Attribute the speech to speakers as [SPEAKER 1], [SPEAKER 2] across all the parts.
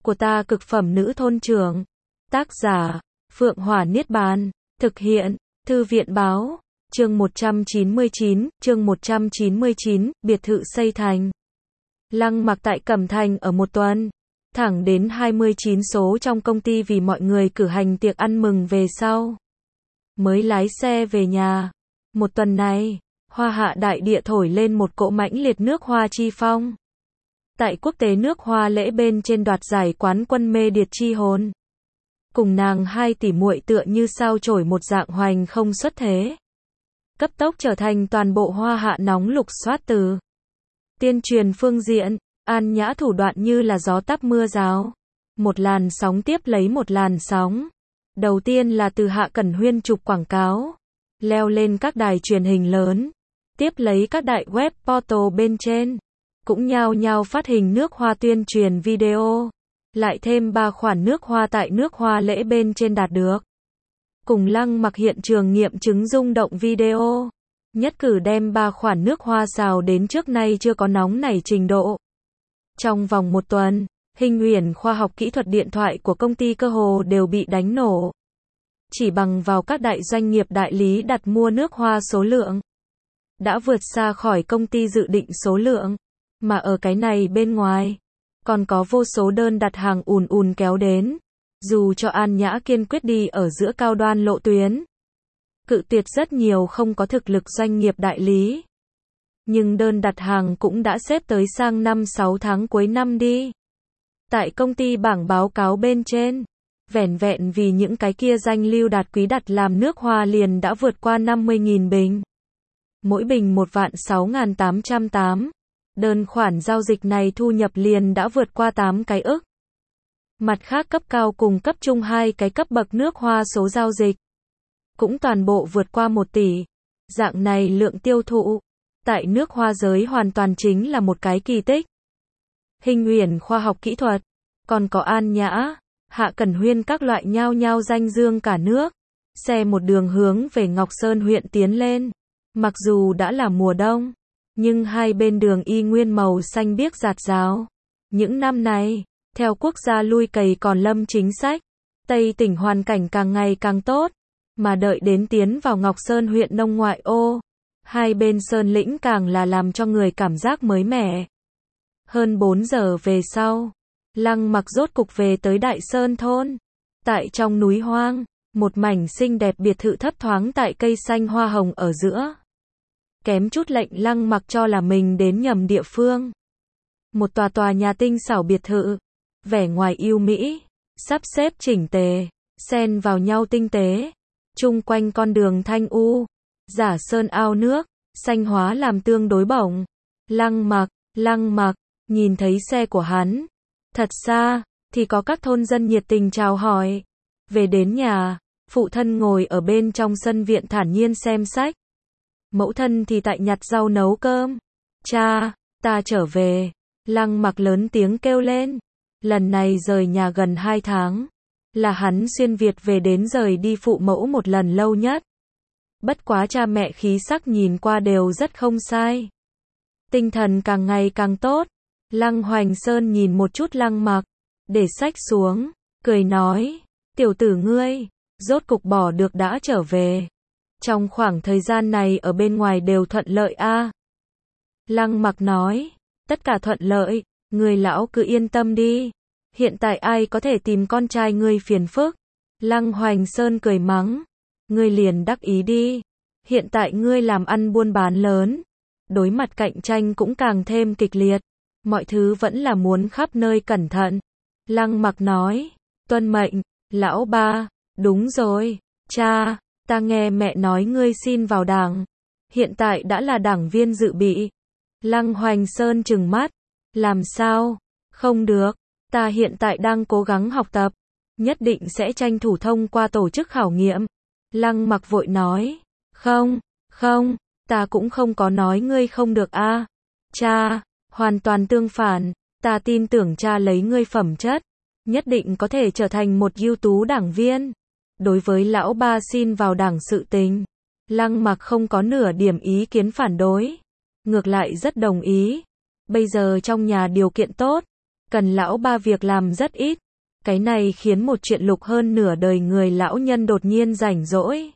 [SPEAKER 1] của ta cực phẩm nữ thôn trưởng. Tác giả, Phượng Hỏa Niết Bàn. Thực hiện, Thư viện Báo. Chương 199, biệt thự xây thành. Lăng Mặc tại Cẩm Thành ở một tuần. Thẳng đến 29 số trong công ty vì mọi người cử hành tiệc ăn mừng về sau. Mới lái xe về nhà. Một tuần này, hoa hạ đại địa thổi lên một cỗ mãnh liệt nước hoa chi phong. Tại quốc tế nước hoa lễ bên trên đoạt giải quán quân mê điệt chi hồn. Cùng nàng hai tỷ muội tựa như sao chổi một dạng hoành không xuất thế. Cấp tốc trở thành toàn bộ hoa hạ nóng lục soát từ. Tiên truyền phương diện, An Nhã thủ đoạn như là gió táp mưa rào. Một làn sóng tiếp lấy một làn sóng. Đầu tiên là từ Hạ Cẩn Huyên chụp quảng cáo. Leo lên các đài truyền hình lớn. Tiếp lấy các đại web portal bên trên. Cũng nhao nhao phát hình nước hoa tuyên truyền video. Lại thêm 3 khoản nước hoa tại nước hoa lễ bên trên đạt được. Cùng Lăng Mặc hiện trường nghiệm chứng rung động video. Nhất cử đem 3 khoản nước hoa xào đến trước nay chưa có nóng nảy trình độ. Trong vòng một tuần, hình uyển khoa học kỹ thuật điện thoại của công ty cơ hồ đều bị đánh nổ. Chỉ bằng vào các đại doanh nghiệp đại lý đặt mua nước hoa số lượng. Đã vượt xa khỏi công ty dự định số lượng. Mà ở cái này bên ngoài, còn có vô số đơn đặt hàng ùn ùn kéo đến. Dù cho An Nhã kiên quyết đi ở giữa cao đoan lộ tuyến. Cự tuyệt rất nhiều không có thực lực doanh nghiệp đại lý. Nhưng đơn đặt hàng cũng đã xếp tới sang 5-6 tháng cuối năm đi. Tại công ty bảng báo cáo bên trên, vẻn vẹn vì những cái kia danh lưu đạt quý đặt làm nước hoa liền đã vượt qua 50.000 bình. Mỗi bình 1.6.808. Đơn khoản giao dịch này thu nhập liền đã vượt qua 8 cái ức. Mặt khác cấp cao cùng cấp trung 2 cái cấp bậc nước hoa số giao dịch. Cũng toàn bộ vượt qua 1 tỷ. Dạng này lượng tiêu thụ. Tại nước hoa giới hoàn toàn chính là một cái kỳ tích. Hình uyển khoa học kỹ thuật. Còn có An Nhã, Hạ Cẩn Huyên các loại nhao nhao danh dương cả nước. Xe một đường hướng về Ngọc Sơn huyện tiến lên. Mặc dù đã là mùa đông. Nhưng hai bên đường y nguyên màu xanh biếc rạt rào. Những năm này, theo quốc gia lui cày còn lâm chính sách, Tây tỉnh hoàn cảnh càng ngày càng tốt. Mà đợi đến tiến vào Ngọc Sơn huyện nông ngoại ô, hai bên sơn lĩnh càng là làm cho người cảm giác mới mẻ. Hơn 4 giờ về sau, Lăng Mặc rốt cục về tới Đại Sơn thôn. Tại trong núi hoang, một mảnh xinh đẹp biệt thự thấp thoáng tại cây xanh hoa hồng ở giữa. Kém chút lệnh Lăng Mặc cho là mình đến nhầm địa phương. Một tòa nhà tinh xảo biệt thự, vẻ ngoài yêu mỹ, sắp xếp chỉnh tề, xen vào nhau tinh tế. Chung quanh con đường thanh u, giả sơn ao nước, xanh hóa làm tương đối bổng. Lăng Mặc, nhìn thấy xe của hắn. Thật xa, thì có các thôn dân nhiệt tình chào hỏi. Về đến nhà, phụ thân ngồi ở bên trong sân viện thản nhiên xem sách. Mẫu thân thì tại nhặt rau nấu cơm. Cha, ta trở về. Lăng Mặc lớn tiếng kêu lên. Lần này rời nhà gần 2 tháng. Là hắn xuyên Việt về đến rời đi phụ mẫu một lần lâu nhất. Bất quá cha mẹ khí sắc nhìn qua đều rất không sai. Tinh thần càng ngày càng tốt. Lăng Hoành Sơn nhìn một chút Lăng Mặc. Để sách xuống. Cười nói. Tiểu tử ngươi. Rốt cục bỏ được đã trở về. Trong khoảng thời gian này ở bên ngoài đều thuận lợi a. Lăng Mặc nói. Tất cả thuận lợi. Người lão cứ yên tâm đi. Hiện tại ai có thể tìm con trai ngươi phiền phức. Lăng Hoành Sơn cười mắng. Ngươi liền đắc ý đi. Hiện tại ngươi làm ăn buôn bán lớn. Đối mặt cạnh tranh cũng càng thêm kịch liệt. Mọi thứ vẫn là muốn khắp nơi cẩn thận. Lăng Mặc nói. Tuân mệnh, lão ba. Đúng rồi, cha. Ta nghe mẹ nói ngươi xin vào đảng. Hiện tại đã là đảng viên dự bị. Lăng Hoành Sơn trừng mắt. Làm sao? Không được. Ta hiện tại đang cố gắng học tập. Nhất định sẽ tranh thủ thông qua tổ chức khảo nghiệm. Lăng Mặc vội nói. Không. Ta cũng không có nói ngươi không được a. Cha, hoàn toàn tương phản. Ta tin tưởng cha lấy ngươi phẩm chất. Nhất định có thể trở thành một ưu tú đảng viên. Đối với lão ba xin vào đảng sự tình, Lăng Mặc không có nửa điểm ý kiến phản đối. Ngược lại rất đồng ý. Bây giờ trong nhà điều kiện tốt, Cần lão ba việc làm rất ít. Cái này khiến một chuyện lục hơn nửa đời người lão nhân đột nhiên rảnh rỗi.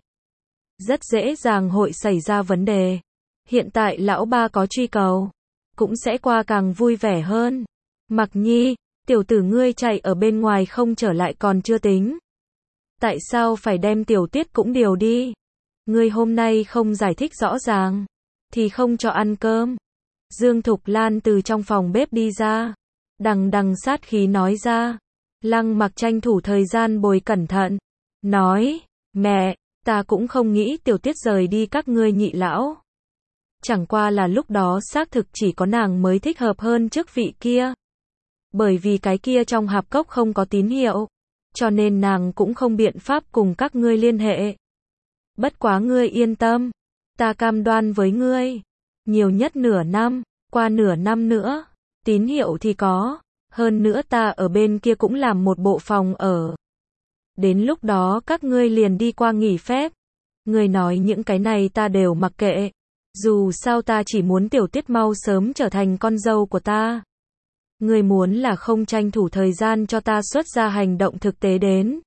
[SPEAKER 1] Rất dễ dàng hội xảy ra vấn đề. Hiện tại lão ba có truy cầu, cũng sẽ qua càng vui vẻ hơn. Mặc Nhi, tiểu tử ngươi chạy ở bên ngoài không trở lại còn chưa tính. Tại sao phải đem Tiểu Tuyết cũng điều đi? Ngươi hôm nay không giải thích rõ ràng, thì không cho ăn cơm. Dương Thục Lan từ trong phòng bếp đi ra, đằng đằng sát khí nói ra. Lăng Mặc tranh thủ thời gian bồi cẩn thận, nói, mẹ, ta cũng không nghĩ Tiểu Tuyết rời đi các ngươi nhị lão. Chẳng qua là lúc đó xác thực chỉ có nàng mới thích hợp hơn chức vị kia. Bởi vì cái kia trong hạp cốc không có tín hiệu, cho nên nàng cũng không biện pháp cùng các ngươi liên hệ. Bất quá ngươi yên tâm, ta cam đoan với ngươi, nhiều nhất nửa năm, qua nửa năm nữa, tín hiệu thì có, hơn nữa ta ở bên kia cũng làm một bộ phòng ở. Đến lúc đó các ngươi liền đi qua nghỉ phép. Ngươi nói những cái này ta đều mặc kệ. Dù sao ta chỉ muốn Tiểu Tuyết mau sớm trở thành con dâu của ta. Ngươi muốn là không tranh thủ thời gian cho ta xuất ra hành động thực tế đến.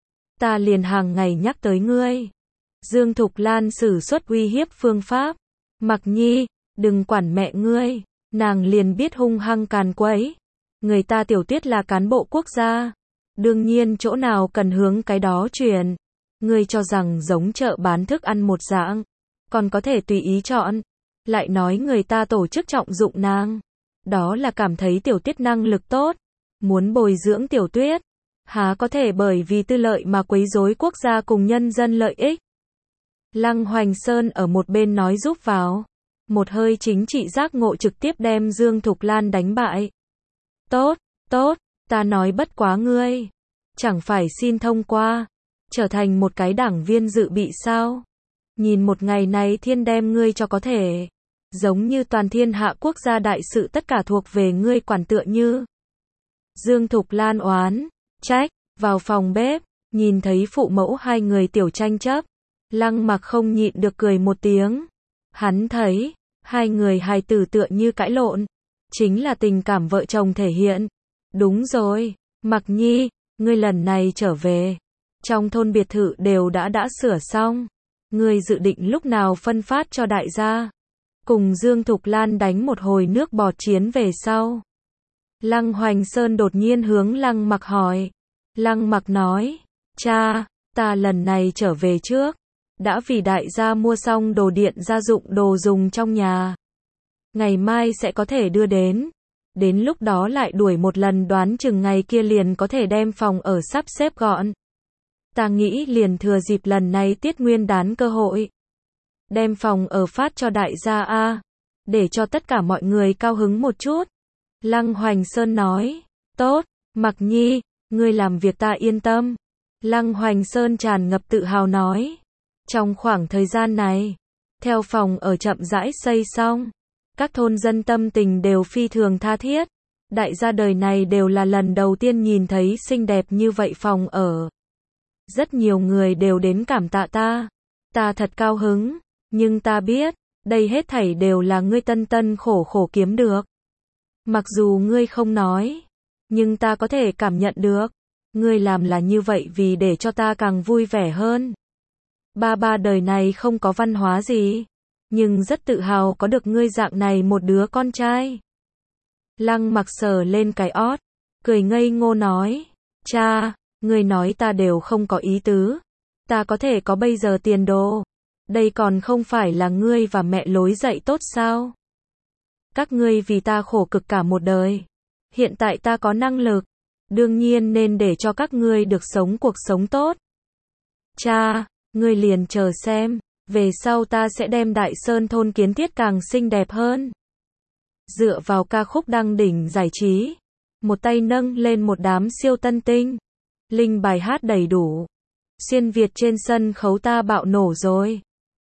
[SPEAKER 1] Ta liền hàng ngày nhắc tới ngươi. Dương Thục Lan sử xuất uy hiếp phương pháp. Mặc Nhi, đừng quản mẹ ngươi. Nàng liền biết hung hăng càn quấy. Người ta Tiểu Tuyết là cán bộ quốc gia. Đương nhiên chỗ nào cần hướng cái đó truyền. Ngươi cho rằng giống chợ bán thức ăn một dạng, còn có thể tùy ý chọn. Lại nói người ta tổ chức trọng dụng nàng. Đó là cảm thấy Tiểu Tuyết năng lực tốt. Muốn bồi dưỡng Tiểu Tuyết. Há có thể bởi vì tư lợi mà quấy rối quốc gia cùng nhân dân lợi ích. Lăng Hoành Sơn ở một bên nói giúp vào. Một hơi chính trị giác ngộ trực tiếp đem Dương Thục Lan đánh bại. Tốt, tốt, ta nói bất quá ngươi. Chẳng phải xin thông qua, trở thành một cái đảng viên dự bị sao? Nhìn một ngày này thiên đem ngươi cho có thể. Giống như toàn thiên hạ quốc gia đại sự tất cả thuộc về ngươi quản tựa như. Dương Thục Lan oán, trách, vào phòng bếp, nhìn thấy phụ mẫu hai người tiểu tranh chấp. Lăng Mặc không nhịn được cười một tiếng. Hắn thấy, hai người hài tử tựa như cãi lộn. Chính là tình cảm vợ chồng thể hiện. Đúng rồi, Mặc Nhi, ngươi lần này trở về. Trong thôn biệt thự đều đã sửa xong. Ngươi dự định lúc nào phân phát cho đại gia? Cùng Dương Thục Lan đánh một hồi nước bọt chiến về sau. Lăng Hoành Sơn đột nhiên hướng Lăng Mặc hỏi. Lăng Mặc nói, cha, ta lần này trở về trước. Đã vì đại gia mua xong đồ điện gia dụng đồ dùng trong nhà. Ngày mai sẽ có thể đưa đến. Đến lúc đó lại đuổi một lần đoán chừng ngày kia liền có thể đem phòng ở sắp xếp gọn. Ta nghĩ liền thừa dịp lần này Tiết Nguyên Đán cơ hội. Đem phòng ở phát cho đại gia a, để cho tất cả mọi người cao hứng một chút. Lăng Hoành Sơn nói, tốt, Mặc Nhi, ngươi làm việc ta yên tâm. Lăng Hoành Sơn tràn ngập tự hào nói. Trong khoảng thời gian này, theo phòng ở chậm rãi xây xong, các thôn dân tâm tình đều phi thường tha thiết. Đại gia đời này đều là lần đầu tiên nhìn thấy xinh đẹp như vậy phòng ở. Rất nhiều người đều đến cảm tạ ta. Ta thật cao hứng, nhưng ta biết, đây hết thảy đều là ngươi tân tân khổ khổ kiếm được. Mặc dù ngươi không nói, nhưng ta có thể cảm nhận được. Ngươi làm là như vậy vì để cho ta càng vui vẻ hơn. Ba đời này không có văn hóa gì, nhưng rất tự hào có được ngươi dạng này một đứa con trai. Lăng Mặc sờ lên cái ót, cười ngây ngô nói, cha, ngươi nói ta đều không có ý tứ. Ta có thể có bây giờ tiền đồ. Đây còn không phải là ngươi và mẹ lối dạy tốt sao? Các ngươi vì ta khổ cực cả một đời. Hiện tại ta có năng lực. Đương nhiên nên để cho các ngươi được sống cuộc sống tốt. Cha, ngươi liền chờ xem. Về sau ta sẽ đem Đại Sơn thôn kiến thiết càng xinh đẹp hơn. Dựa vào ca khúc đăng đỉnh giải trí. Một tay nâng lên một đám siêu tân tinh. Linh bài hát đầy đủ. Xuyên Việt trên sân khấu ta bạo nổ rồi.